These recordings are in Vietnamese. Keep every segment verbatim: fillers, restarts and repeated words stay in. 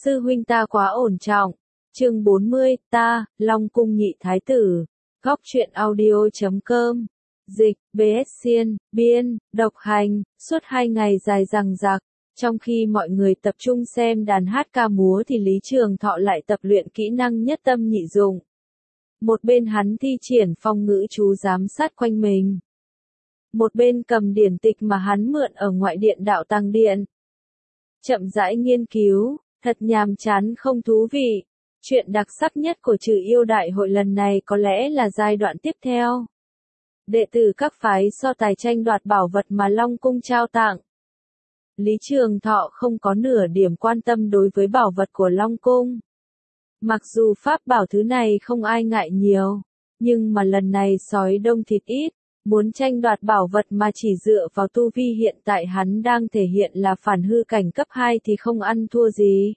Sư huynh ta quá ổn trọng. Chương bốn mươi, ta, Long Cung nhị thái tử. Góc truyện audio chấm com. Dịch, bê ét Xiên, biên, độc hành, suốt hai ngày dài dằng dặc. Trong khi mọi người tập trung xem đàn hát ca múa thì Lý Trường Thọ lại tập luyện kỹ năng nhất tâm nhị dụng. Một bên hắn thi triển phong ngữ chú giám sát quanh mình. Một bên cầm điển tịch mà hắn mượn ở ngoại điện đạo tăng điện. Chậm rãi nghiên cứu, thật nhàm chán không thú vị. Chuyện đặc sắc nhất của Trừ Yêu Đại hội lần này có lẽ là giai đoạn tiếp theo. Đệ tử các phái so tài tranh đoạt bảo vật mà Long Cung trao tặng. Lý Trường Thọ không có nửa điểm quan tâm đối với bảo vật của Long Cung. Mặc dù pháp bảo thứ này không ai ngại nhiều, nhưng mà lần này sói đông thịt ít, muốn tranh đoạt bảo vật mà chỉ dựa vào tu vi hiện tại hắn đang thể hiện là phản hư cảnh cấp hai thì không ăn thua gì.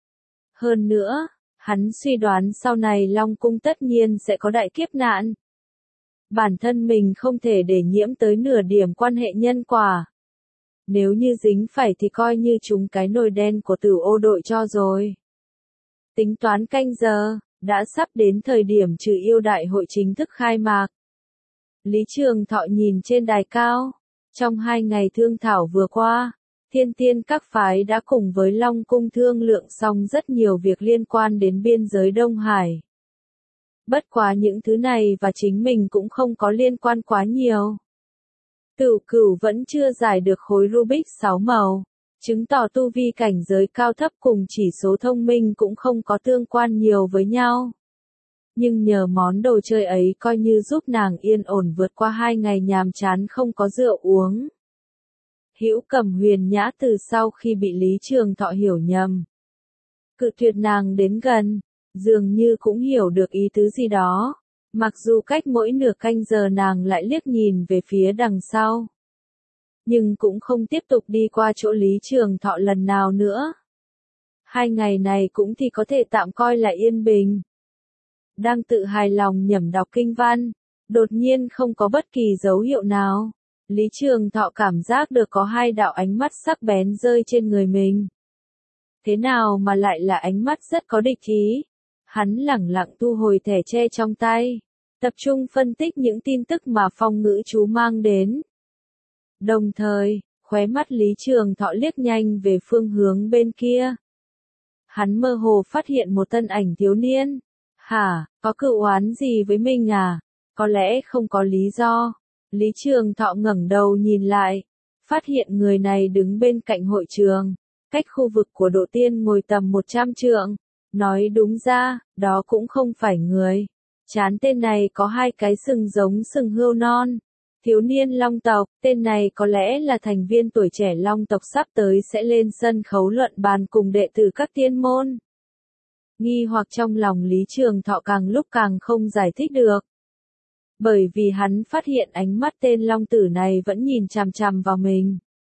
Hơn nữa, hắn suy đoán sau này Long Cung tất nhiên sẽ có đại kiếp nạn. Bản thân mình không thể để nhiễm tới nửa điểm quan hệ nhân quả. Nếu như dính phải thì coi như chúng cái nồi đen của Tử Ô đội cho rồi. Tính toán canh giờ, đã sắp đến thời điểm Trừ Yêu Đại hội chính thức khai mạc. Lý Trường Thọ nhìn trên đài cao. Trong hai ngày thương thảo vừa qua, thiên tiên các phái đã cùng với Long Cung thương lượng xong rất nhiều việc liên quan đến biên giới Đông Hải. Bất quá những thứ này và chính mình cũng không có liên quan quá nhiều. Cửu Cửu vẫn chưa giải được khối Rubik sáu màu, chứng tỏ tu vi cảnh giới cao thấp cùng chỉ số thông minh cũng không có tương quan nhiều với nhau. Nhưng nhờ món đồ chơi ấy coi như giúp nàng yên ổn vượt qua hai ngày nhàm chán không có rượu uống. Hữu Cẩm Huyền Nhã từ sau khi bị Lý Trường Thọ hiểu nhầm, cự tuyệt nàng đến gần, dường như cũng hiểu được ý tứ gì đó. Mặc dù cách mỗi nửa canh giờ nàng lại liếc nhìn về phía đằng sau, nhưng cũng không tiếp tục đi qua chỗ Lý Trường Thọ lần nào nữa. Hai ngày này cũng thì có thể tạm coi là yên bình. Đang tự hài lòng nhẩm đọc kinh văn, đột nhiên không có bất kỳ dấu hiệu nào. Lý Trường Thọ cảm giác được có hai đạo ánh mắt sắc bén rơi trên người mình. Thế nào mà lại là ánh mắt rất có địch ý? Hắn lẳng lặng thu hồi thẻ tre trong tay, tập trung phân tích những tin tức mà phong ngữ chú mang đến. Đồng thời, khóe mắt Lý Trường Thọ liếc nhanh về phương hướng bên kia. Hắn mơ hồ phát hiện một thân ảnh thiếu niên. Hả, có cựu oán gì với mình à? Có lẽ không có lý do. Lý Trường Thọ ngẩng đầu nhìn lại, phát hiện người này đứng bên cạnh hội trường, cách khu vực của Độ Tiên ngồi tầm một trăm trượng. Nói đúng ra, đó cũng không phải người. Trán tên này có hai cái sừng giống sừng hươu non. Thiếu niên Long tộc, tên này có lẽ là thành viên tuổi trẻ Long tộc sắp tới sẽ lên sân khấu luận bàn cùng đệ tử các tiên môn. Nghi hoặc trong lòng Lý Trường Thọ càng lúc càng không giải thích được. Bởi vì hắn phát hiện ánh mắt tên Long tử này vẫn nhìn chằm chằm vào mình.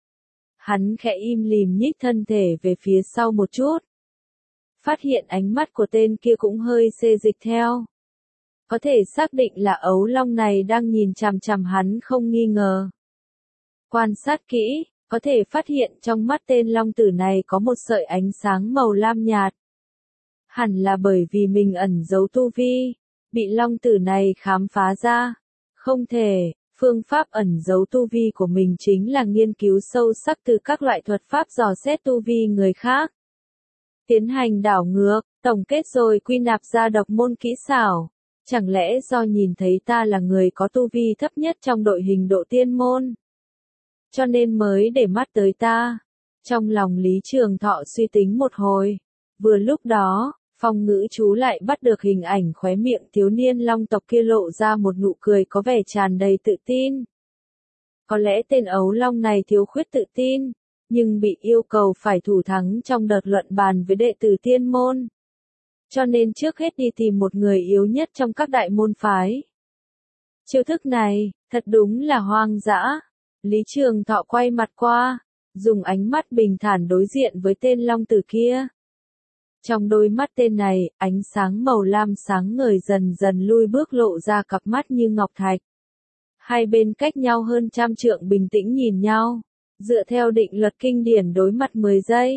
Hắn khẽ im lìm nhích thân thể về phía sau một chút. Phát hiện ánh mắt của tên kia cũng hơi xê dịch theo. Có thể xác định là ấu long này đang nhìn chằm chằm hắn không nghi ngờ. Quan sát kỹ, có thể phát hiện trong mắt tên long tử này có một sợi ánh sáng màu lam nhạt. Hẳn là bởi vì mình ẩn giấu tu vi, bị long tử này khám phá ra. Không thể, phương pháp ẩn giấu tu vi của mình chính là nghiên cứu sâu sắc từ các loại thuật pháp dò xét tu vi người khác. Tiến hành đảo ngược, tổng kết rồi quy nạp ra độc môn kỹ xảo. Chẳng lẽ do nhìn thấy ta là người có tu vi thấp nhất trong đội hình Độ Tiên môn, cho nên mới để mắt tới ta? Trong lòng Lý Trường Thọ suy tính một hồi. Vừa lúc đó, phong ngữ chú lại bắt được hình ảnh khóe miệng thiếu niên Long tộc kia lộ ra một nụ cười có vẻ tràn đầy tự tin. Có lẽ tên ấu long này thiếu khuyết tự tin, nhưng bị yêu cầu phải thủ thắng trong đợt luận bàn với đệ tử tiên môn. Cho nên trước hết đi tìm một người yếu nhất trong các đại môn phái. Chiêu thức này, thật đúng là hoang dã. Lý Trường Thọ quay mặt qua, dùng ánh mắt bình thản đối diện với tên long tử kia. Trong đôi mắt tên này, ánh sáng màu lam sáng ngời dần dần lui bước lộ ra cặp mắt như ngọc thạch. Hai bên cách nhau hơn trăm trượng bình tĩnh nhìn nhau. Dựa theo định luật kinh điển đối mặt mười giây,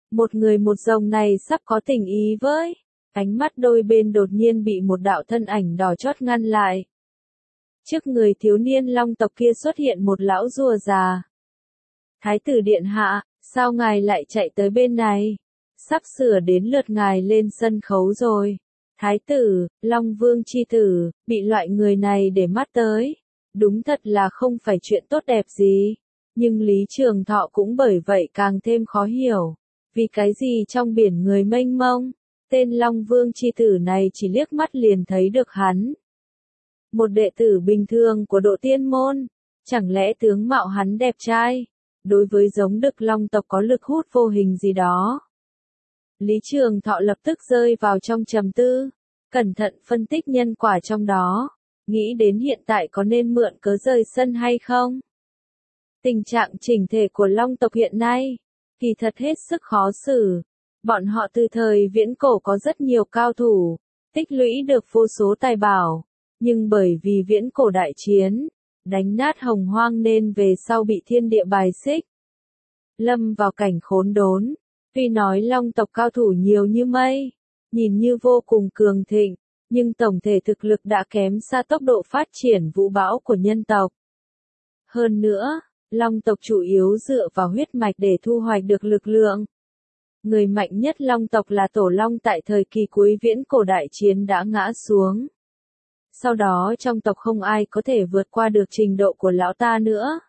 Một người một rồng này sắp có tình ý với. Ánh mắt đôi bên đột nhiên bị một đạo thân ảnh đỏ chót ngăn lại. Trước người thiếu niên long tộc kia xuất hiện một lão rùa già. Thái tử điện hạ, sao ngài lại chạy tới bên này? Sắp sửa đến lượt ngài lên sân khấu rồi. Thái tử, Long Vương chi tử, bị loại người này để mắt tới. Đúng thật là không phải chuyện tốt đẹp gì. Nhưng Lý Trường Thọ cũng bởi vậy càng thêm khó hiểu. Vì cái gì trong biển người mênh mông, tên Long Vương chi tử này chỉ liếc mắt liền thấy được hắn. Một đệ tử bình thường của Độ Tiên Môn, chẳng lẽ tướng mạo hắn đẹp trai, đối với giống Đực Long tộc có lực hút vô hình gì đó. Lý Trường Thọ lập tức rơi vào trong trầm tư, cẩn thận phân tích nhân quả trong đó, nghĩ đến hiện tại có nên mượn cớ rời sân hay không. Tình trạng chỉnh thể của Long tộc hiện nay, kỳ thật hết sức khó xử. Bọn họ từ thời viễn cổ có rất nhiều cao thủ, tích lũy được vô số tài bảo, nhưng bởi vì viễn cổ đại chiến, đánh nát hồng hoang nên về sau bị thiên địa bài xích. Lâm vào cảnh khốn đốn, tuy nói Long tộc cao thủ nhiều như mây, nhìn như vô cùng cường thịnh, nhưng tổng thể thực lực đã kém xa tốc độ phát triển vũ bão của nhân tộc. Hơn nữa, Long tộc chủ yếu dựa vào huyết mạch để thu hoạch được lực lượng. Người mạnh nhất Long tộc là Tổ Long tại thời kỳ cuối viễn cổ đại chiến đã ngã xuống. Sau đó trong tộc không ai có thể vượt qua được trình độ của lão ta nữa.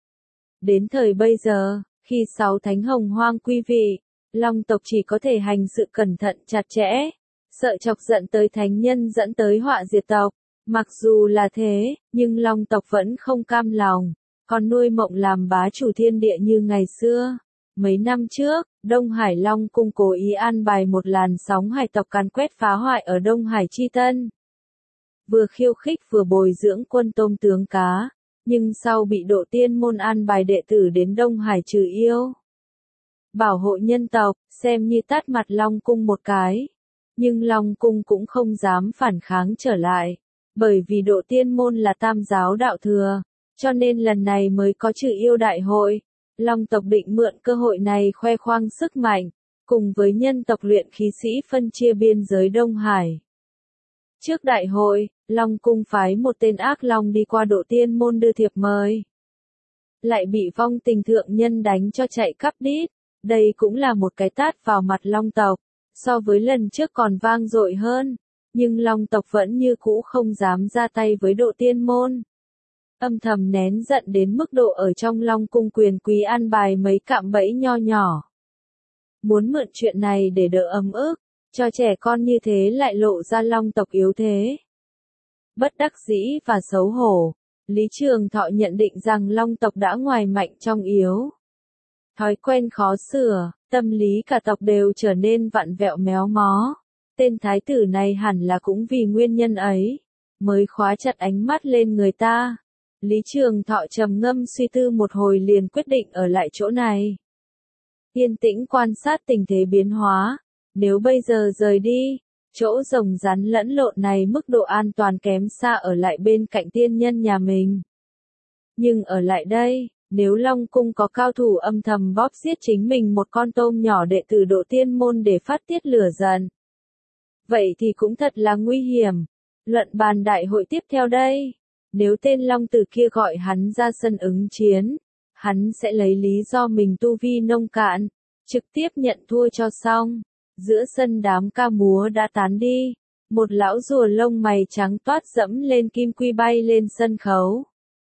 Đến thời bây giờ, khi sáu thánh hồng hoang quy vị, Long tộc chỉ có thể hành sự cẩn thận chặt chẽ, sợ chọc giận tới thánh nhân dẫn tới họa diệt tộc. Mặc dù là thế, nhưng Long tộc vẫn không cam lòng, còn nuôi mộng làm bá chủ thiên địa như ngày xưa. Mấy năm trước, Đông Hải Long Cung cố ý an bài một làn sóng hải tộc càn quét phá hoại ở Đông Hải Chi Tân. Vừa khiêu khích vừa bồi dưỡng quân tôm tướng cá, nhưng sau bị Độ Tiên Môn an bài đệ tử đến Đông Hải trừ yêu. Bảo hộ nhân tộc, xem như tát mặt Long Cung một cái. Nhưng Long Cung cũng không dám phản kháng trở lại, bởi vì Độ Tiên Môn là tam giáo đạo thừa, cho nên lần này mới có trừ yêu đại hội. Long tộc định mượn cơ hội này khoe khoang sức mạnh, cùng với nhân tộc luyện khí sĩ phân chia biên giới Đông Hải. Trước đại hội, Long Cung phái một tên ác long đi qua Độ Tiên Môn đưa thiệp mời. Lại bị vong tình thượng nhân đánh cho chạy cắp đít, đây cũng là một cái tát vào mặt Long tộc, so với lần trước còn vang dội hơn, nhưng Long tộc vẫn như cũ không dám ra tay với Độ Tiên Môn. Âm thầm nén giận đến mức độ ở trong Long Cung quyền quý an bài mấy cạm bẫy nho nhỏ. Muốn mượn chuyện này để đỡ ấm ức, cho trẻ con như thế lại lộ ra Long tộc yếu thế. Bất đắc dĩ và xấu hổ, Lý Trường Thọ nhận định rằng Long tộc đã ngoài mạnh trong yếu. Thói quen khó sửa, tâm lý cả tộc đều trở nên vặn vẹo méo mó. Tên thái tử này hẳn là cũng vì nguyên nhân ấy, mới khóa chặt ánh mắt lên người ta. Lý Trường Thọ trầm ngâm suy tư một hồi liền quyết định ở lại chỗ này. Yên tĩnh quan sát tình thế biến hóa, nếu bây giờ rời đi, chỗ rồng rắn lẫn lộn này mức độ an toàn kém xa ở lại bên cạnh tiên nhân nhà mình. Nhưng ở lại đây, nếu Long Cung có cao thủ âm thầm bóp giết chính mình một con tôm nhỏ đệ tử Độ Tiên Môn để phát tiết lửa giận, vậy thì cũng thật là nguy hiểm. Luận bàn đại hội tiếp theo đây. Nếu tên Long Tử kia gọi hắn ra sân ứng chiến, hắn sẽ lấy lý do mình tu vi nông cạn, trực tiếp nhận thua cho xong. Giữa sân đám ca múa đã tán đi, một lão rùa lông mày trắng toát dẫm lên kim quy bay lên sân khấu.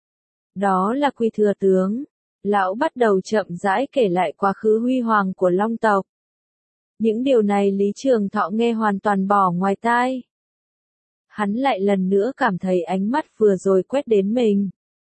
Đó là Quy Thừa Tướng. Lão bắt đầu chậm rãi kể lại quá khứ huy hoàng của Long tộc. Những điều này Lý Trường Thọ nghe hoàn toàn bỏ ngoài tai. Hắn lại lần nữa cảm thấy ánh mắt vừa rồi quét đến mình.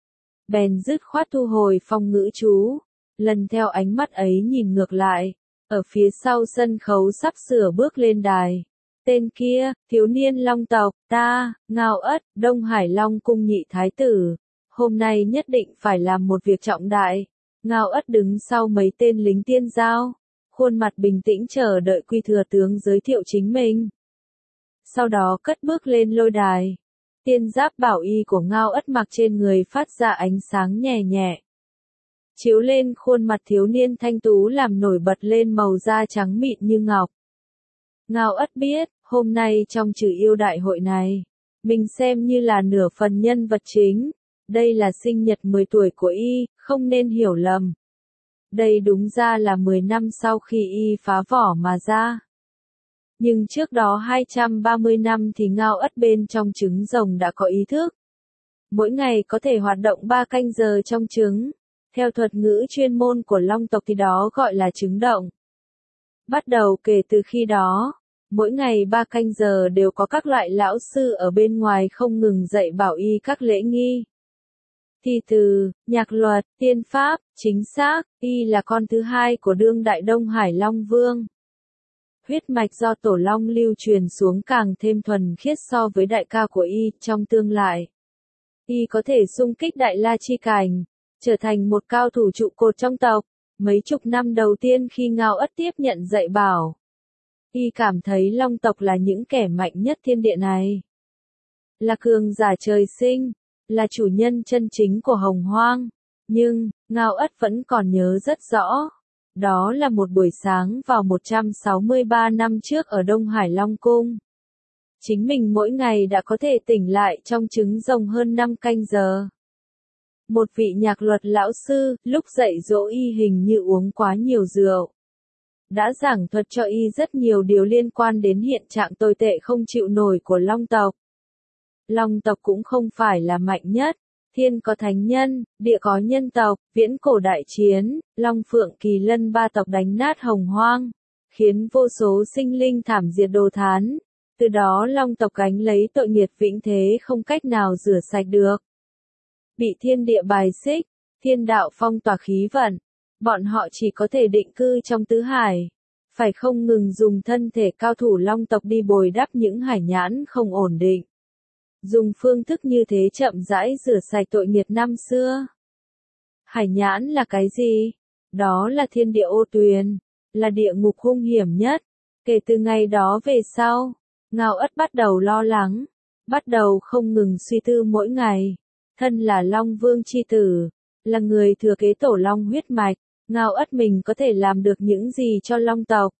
Bèn dứt khoát thu hồi phong ngữ chú, lần theo ánh mắt ấy nhìn ngược lại, ở phía sau sân khấu sắp sửa bước lên đài. Tên kia, thiếu niên Long tộc, ta, Ngao Ất, Đông Hải Long Cung nhị thái tử, hôm nay nhất định phải làm một việc trọng đại. Ngao Ất đứng sau mấy tên lính tiên giao, khuôn mặt bình tĩnh chờ đợi Quy Thừa Tướng giới thiệu chính mình. Sau đó cất bước lên lôi đài. Tiên giáp bảo y của Ngao Ất mặc trên người phát ra ánh sáng nhẹ nhẹ. chiếu lên khuôn mặt thiếu niên thanh tú làm nổi bật lên màu da trắng mịn như ngọc. Ngao Ất biết, hôm nay trong trừ yêu đại hội này, mình xem như là nửa phần nhân vật chính. Đây là sinh nhật mười tuổi của y, không nên hiểu lầm. Đây đúng ra là mười năm sau khi y phá vỏ mà ra. Nhưng trước đó hai trăm ba mươi năm thì Ngao Ất bên trong trứng rồng đã có ý thức. Mỗi ngày có thể hoạt động ba canh giờ trong trứng. Theo thuật ngữ chuyên môn của Long tộc thì đó gọi là trứng động. Bắt đầu kể từ khi đó, mỗi ngày ba canh giờ đều có các loại lão sư ở bên ngoài không ngừng dạy bảo y các lễ nghi. Thi từ, nhạc luật, tiên pháp, chính xác, y là con thứ hai của đương đại Đông Hải Long Vương. Huyết mạch do Tổ Long lưu truyền xuống càng thêm thuần khiết so với đại ca của y trong tương lai. Y có thể xung kích Đại La Chi Cảnh, trở thành một cao thủ trụ cột trong tộc. Mấy chục năm đầu tiên khi Ngao Ất tiếp nhận dạy bảo, y cảm thấy Long tộc là những kẻ mạnh nhất thiên địa này. Là cường giả trời sinh, là chủ nhân chân chính của Hồng Hoang. Nhưng, Ngao Ất vẫn còn nhớ rất rõ. Đó là một buổi sáng vào một trăm sáu mươi ba năm trước ở Đông Hải Long Cung. Chính mình mỗi ngày đã có thể tỉnh lại trong trứng rồng hơn năm canh giờ. Một vị nhạc luật lão sư, lúc dạy dỗ y hình như uống quá nhiều rượu. Đã giảng thuật cho y rất nhiều điều liên quan đến hiện trạng tồi tệ không chịu nổi của Long tộc. Long tộc cũng không phải là mạnh nhất. Thiên có thánh nhân, địa có nhân tộc, viễn cổ đại chiến, Long Phượng Kỳ Lân ba tộc đánh nát Hồng Hoang, khiến vô số sinh linh thảm diệt đồ thán. Từ đó Long tộc gánh lấy tội nghiệp vĩnh thế không cách nào rửa sạch được. Bị thiên địa bài xích, thiên đạo phong tỏa khí vận, bọn họ chỉ có thể định cư trong tứ hải, phải không ngừng dùng thân thể cao thủ Long tộc đi bồi đắp những hải nhãn không ổn định. Dùng phương thức như thế chậm rãi rửa sạch tội nghiệp năm xưa. Hải nhãn là cái gì? Đó là thiên địa ô tuyền, là địa ngục hung hiểm nhất. Kể từ ngày đó về sau, Ngao Ất bắt đầu lo lắng, bắt đầu không ngừng suy tư mỗi ngày. Thân là Long Vương chi tử, là người thừa kế Tổ Long huyết mạch, Ngao Ất mình có thể làm được những gì cho Long tộc?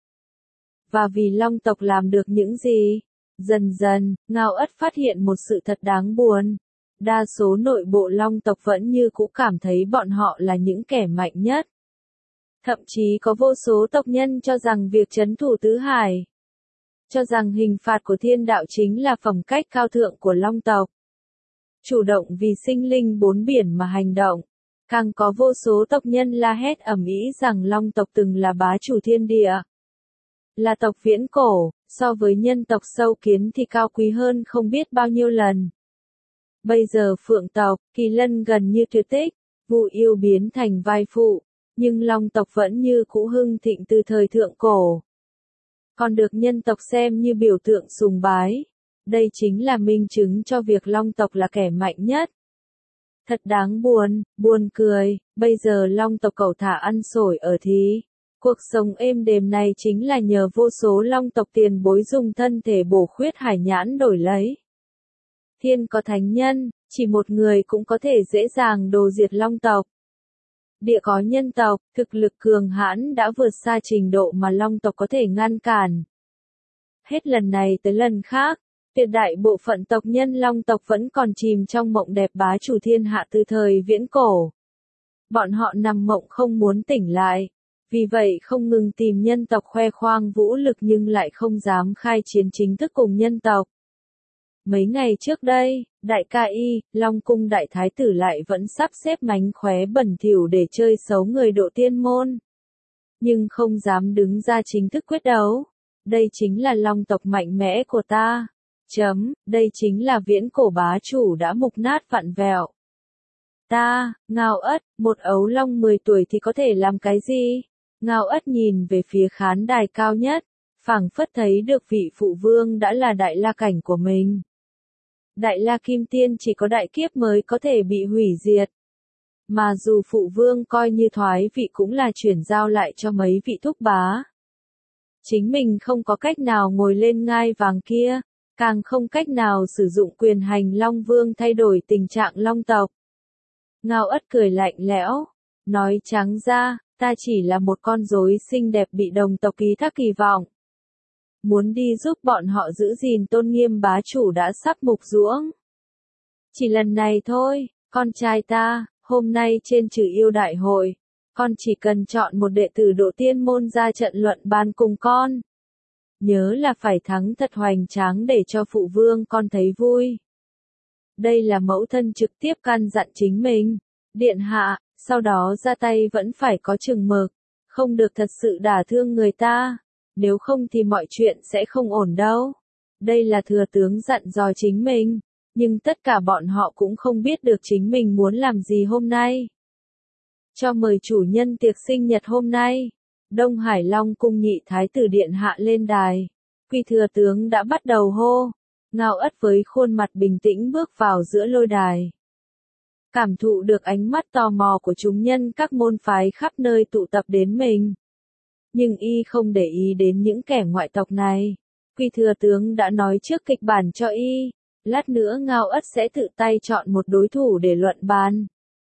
Và vì Long tộc làm được những gì? Dần dần, Ngao Ất phát hiện một sự thật đáng buồn. Đa số nội bộ Long tộc vẫn như cũ cảm thấy bọn họ là những kẻ mạnh nhất. Thậm chí có vô số tộc nhân cho rằng việc trấn thủ tứ hải, cho rằng hình phạt của thiên đạo chính là phẩm cách cao thượng của Long tộc. Chủ động vì sinh linh bốn biển mà hành động. Càng có vô số tộc nhân la hét ầm ĩ rằng Long tộc từng là bá chủ thiên địa. Là tộc viễn cổ, so với nhân tộc sâu kiến thì cao quý hơn không biết bao nhiêu lần. Bây giờ Phượng tộc, Kỳ Lân gần như tuyệt tích, Vu Yêu biến thành vai phụ, nhưng Long tộc vẫn như cũ hưng thịnh từ thời thượng cổ. Còn được nhân tộc xem như biểu tượng sùng bái. Đây chính là minh chứng cho việc Long tộc là kẻ mạnh nhất. Thật đáng buồn, buồn cười, bây giờ Long tộc cẩu thả ăn xổi ở thí. Cuộc sống êm đềm này chính là nhờ vô số Long tộc tiền bối dùng thân thể bổ khuyết hải nhãn đổi lấy. Thiên có thánh nhân, chỉ một người cũng có thể dễ dàng đồ diệt Long tộc. Địa có nhân tộc, thực lực cường hãn đã vượt xa trình độ mà Long tộc có thể ngăn cản. Hết lần này tới lần khác, tuyệt đại bộ phận tộc nhân Long tộc vẫn còn chìm trong mộng đẹp bá chủ thiên hạ từ thời viễn cổ. Bọn họ nằm mộng không muốn tỉnh lại, vì vậy không ngừng tìm nhân tộc khoe khoang vũ lực nhưng lại không dám khai chiến chính thức cùng nhân tộc. Mấy ngày trước đây, đại ca y, Long cung đại thái tử lại vẫn sắp xếp mánh khóe bẩn thỉu để chơi xấu người độ tiên môn. Nhưng không dám đứng ra chính thức quyết đấu. Đây chính là Long tộc mạnh mẽ của ta. Chấm, đây chính là viễn cổ bá chủ đã mục nát vặn vẹo. Ta, Ngao Ất, một ấu long mười tuổi thì có thể làm cái gì? Ngao Ất nhìn về phía khán đài cao nhất, phảng phất thấy được vị phụ vương đã là đại la cảnh của mình. Đại la kim tiên chỉ có đại kiếp mới có thể bị hủy diệt. Mà dù phụ vương coi như thoái vị cũng là chuyển giao lại cho mấy vị thúc bá. Chính mình không có cách nào ngồi lên ngai vàng kia, càng không cách nào sử dụng quyền hành Long Vương thay đổi tình trạng Long tộc. Ngao Ất cười lạnh lẽo, Nói trắng ra, ta chỉ là một con rối xinh đẹp bị đồng tộc ký thác kỳ vọng. Muốn đi giúp bọn họ giữ gìn tôn nghiêm bá chủ đã sắp mục ruỗng. Chỉ lần này thôi, con trai ta, hôm nay trên trừ yêu đại hội, con chỉ cần chọn một đệ tử độ tiên môn ra trận luận bàn cùng con. Nhớ là phải thắng thật hoành tráng để cho phụ vương con thấy vui. Đây là mẫu thân trực tiếp căn dặn chính mình. Điện hạ, sau đó ra tay vẫn phải có chừng mực, không được thật sự đả thương người ta, nếu không thì mọi chuyện sẽ không ổn đâu. Đây là thừa tướng dặn dò chính mình, nhưng tất cả bọn họ cũng không biết được chính mình muốn làm gì hôm nay. Cho mời chủ nhân tiệc sinh nhật hôm nay, Đông Hải Long cung nhị thái tử điện hạ lên đài. Quy thừa tướng đã bắt đầu hô, Ngao Ất với khuôn mặt bình tĩnh bước vào giữa lôi đài. Cảm thụ được ánh mắt tò mò của chúng nhân các môn phái khắp nơi tụ tập đến mình. Nhưng y không để ý đến những kẻ ngoại tộc này. Quy thừa tướng đã nói trước kịch bản cho y, lát nữa Ngao Ất sẽ tự tay chọn một đối thủ để luận bàn.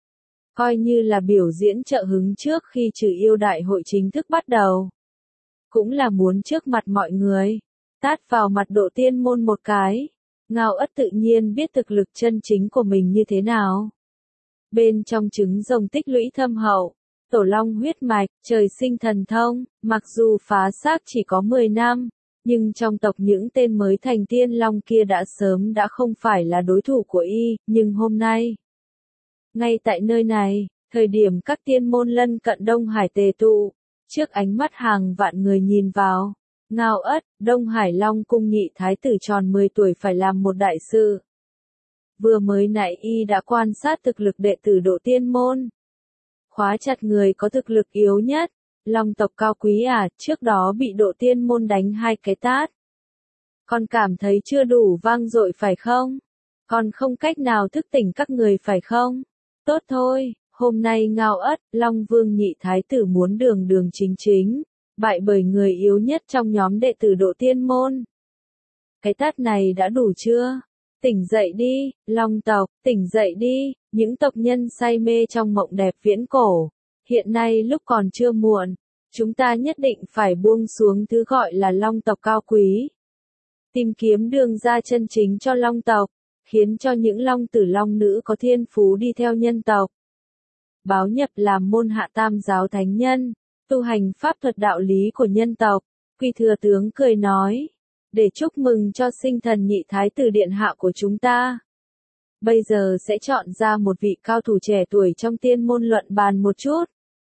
Coi như là biểu diễn trợ hứng trước khi trừ yêu đại hội chính thức bắt đầu. Cũng là muốn trước mặt mọi người, tát vào mặt độ tiên môn một cái. Ngao Ất tự nhiên biết thực lực chân chính của mình như thế nào. Bên trong trứng rồng tích lũy thâm hậu, tổ long huyết mạch, trời sinh thần thông, mặc dù phá xác chỉ có mười năm, nhưng trong tộc những tên mới thành tiên long kia đã sớm đã không phải là đối thủ của y, nhưng hôm nay, ngay tại nơi này, thời điểm các tiên môn lân cận Đông Hải tề tụ, trước ánh mắt hàng vạn người nhìn vào, Ngao Ất, Đông Hải Long cung nhị thái tử tròn mười tuổi phải làm một đại sự. Vừa mới nãy y đã quan sát thực lực đệ tử độ tiên môn. Khóa chặt người có thực lực yếu nhất, Long tộc cao quý à, trước đó bị độ tiên môn đánh hai cái tát. Con cảm thấy chưa đủ vang dội phải không? Con không cách nào thức tỉnh các người phải không? Tốt thôi, hôm nay Ngao Ất, Long Vương nhị thái tử muốn đường đường chính chính, bại bởi người yếu nhất trong nhóm đệ tử độ tiên môn. Cái tát này đã đủ chưa? Tỉnh dậy đi, Long tộc, tỉnh dậy đi, những tộc nhân say mê trong mộng đẹp viễn cổ. Hiện nay lúc còn chưa muộn, chúng ta nhất định phải buông xuống thứ gọi là Long tộc cao quý. Tìm kiếm đường ra chân chính cho Long tộc, khiến cho những Long tử Long nữ có thiên phú đi theo nhân tộc. Báo nhập làm môn hạ tam giáo thánh nhân, tu hành pháp thuật đạo lý của nhân tộc, Quy thừa tướng cười nói. Để chúc mừng cho sinh thần nhị thái tử điện hạ của chúng ta. Bây giờ sẽ chọn ra một vị cao thủ trẻ tuổi trong tiên môn luận bàn một chút.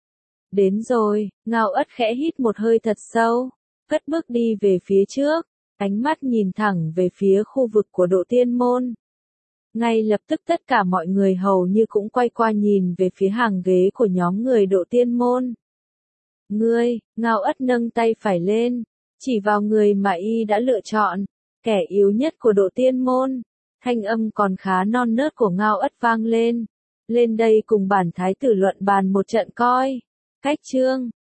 Đến rồi, Ngao Ất khẽ hít một hơi thật sâu, cất bước đi về phía trước, ánh mắt nhìn thẳng về phía khu vực của độ tiên môn. Ngay lập tức tất cả mọi người hầu như cũng quay qua nhìn về phía hàng ghế của nhóm người độ tiên môn. Ngươi, Ngao Ất nâng tay phải lên, chỉ vào người mà y đã lựa chọn, kẻ yếu nhất của độ tiên môn. Thanh âm còn khá non nớt của Ngao Ất vang lên. Lên đây cùng bản thái tử luận bàn một trận coi. Cách chương